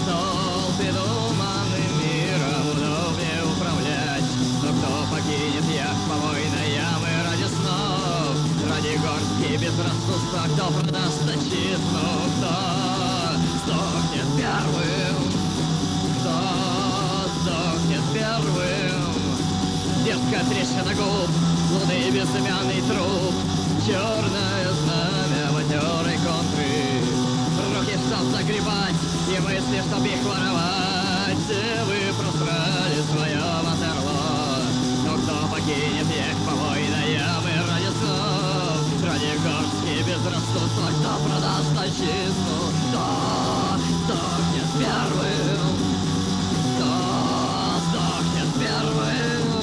стол, ты туманным миром удобнее управлять. Но кто покинет яхт помойной ямы ради снов, ради горстки безрассудства, кто продаст отчизну, кто сдохнет первым, кто сдохнет первым. Дерзкая трещина губ, луны безымянный труп, черное знамя матерой контры. Руки, чтоб загребать, и мысли, чтоб их воровать. Вы просрали свое Ватерлоо. Но кто покинет их помойной ямы ради снов, ради горстки безрассудства, кто продаст отчизну, кто сдохнет первым, кто сдохнет первым.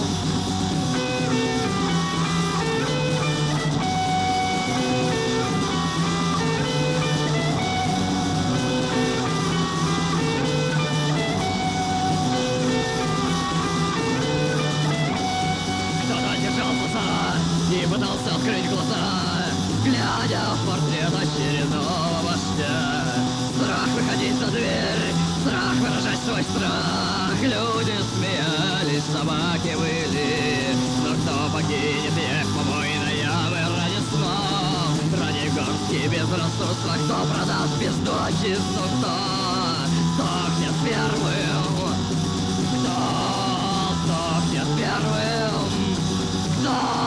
И пытался открыть глаза, глядя в портрет очередного вождя. Страх выходить за дверь, страх выражать свой страх. Люди смеялись, собаки выли. Но кто покинет их помойной ямы ради снов, ради горстки безрассудства, кто продаст пизду отчизну, кто сдохнет первым, кто сдохнет первым, кто